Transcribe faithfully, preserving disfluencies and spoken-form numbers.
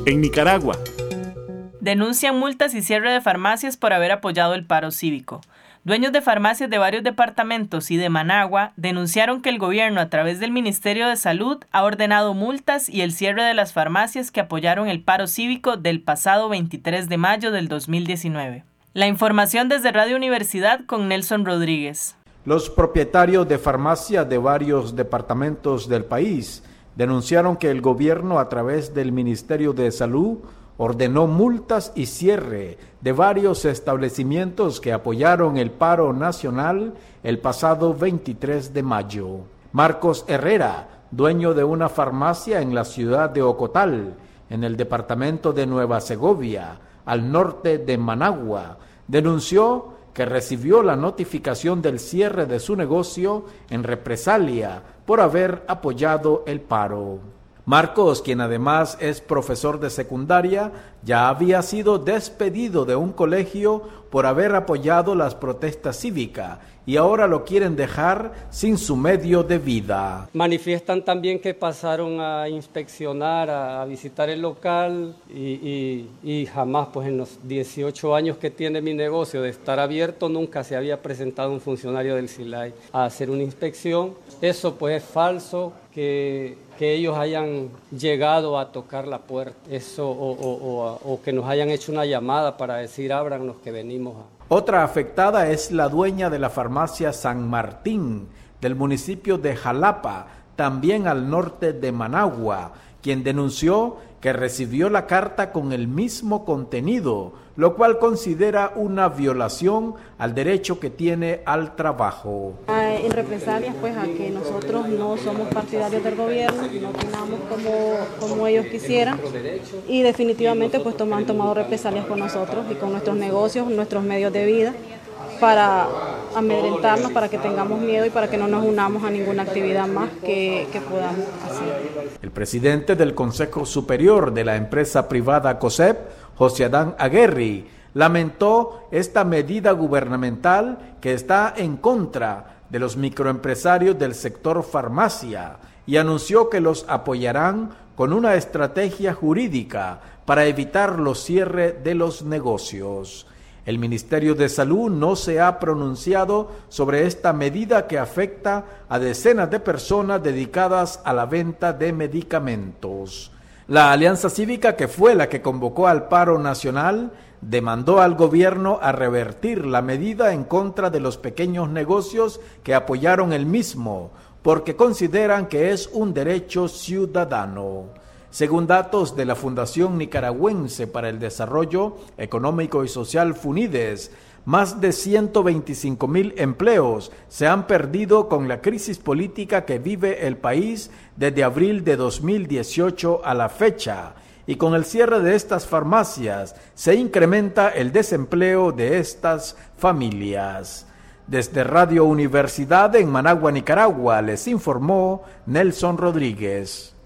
en Nicaragua. Denuncian multas y cierre de farmacias por haber apoyado el paro cívico. Dueños de farmacias de varios departamentos y de Managua denunciaron que el gobierno, a través del Ministerio de Salud, ha ordenado multas y el cierre de las farmacias que apoyaron el paro cívico del pasado veintitrés de mayo del dos mil diecinueve. La información desde Radio Universidad con Nelson Rodríguez. Los propietarios de farmacias de varios departamentos del país denunciaron que el gobierno, a través del Ministerio de Salud, ordenó multas y cierre de varios establecimientos que apoyaron el paro nacional el pasado veintitrés de mayo. Marcos Herrera, dueño de una farmacia en la ciudad de Ocotal, en el departamento de Nueva Segovia, al norte de Managua, denunció que recibió la notificación del cierre de su negocio en represalia por haber apoyado el paro. Marcos, quien además es profesor de secundaria, ya había sido despedido de un colegio por haber apoyado las protestas cívicas y ahora lo quieren dejar sin su medio de vida. Manifiestan también que pasaron a inspeccionar, a, a visitar el local y, y, y jamás, pues en los dieciocho años que tiene mi negocio de estar abierto, nunca se había presentado un funcionario del SILAI a hacer una inspección. Eso pues es falso, que, que ellos hayan llegado a tocar la puerta, eso o, o, o, o que nos hayan hecho una llamada para decir ábrannos que venimos a... Otra afectada es la dueña de la farmacia San Martín, del municipio de Jalapa, también al norte de Managua, quien denunció que recibió la carta con el mismo contenido, lo cual considera una violación al derecho que tiene al trabajo. En represalias pues a que nosotros no somos partidarios del gobierno, no opinamos como, como ellos quisieran y definitivamente pues han tomado represalias con nosotros y con nuestros negocios, nuestros medios de vida, para amedrentarnos, para que tengamos miedo y para que no nos unamos a ninguna actividad más que, que podamos hacer. El presidente del Consejo Superior de la empresa privada COSEP, José Adán Aguerri, lamentó esta medida gubernamental que está en contra de los microempresarios del sector farmacia y anunció que los apoyarán con una estrategia jurídica para evitar los cierres de los negocios. El Ministerio de Salud no se ha pronunciado sobre esta medida que afecta a decenas de personas dedicadas a la venta de medicamentos. La Alianza Cívica, que fue la que convocó al paro nacional, demandó al gobierno a revertir la medida en contra de los pequeños negocios que apoyaron el mismo, porque consideran que es un derecho ciudadano. Según datos de la Fundación Nicaragüense para el Desarrollo Económico y Social FUNIDES, más de ciento veinticinco mil empleos se han perdido con la crisis política que vive el país desde abril de dos mil dieciocho a la fecha, y con el cierre de estas farmacias se incrementa el desempleo de estas familias. Desde Radio Universidad en Managua, Nicaragua, les informó Nelson Rodríguez.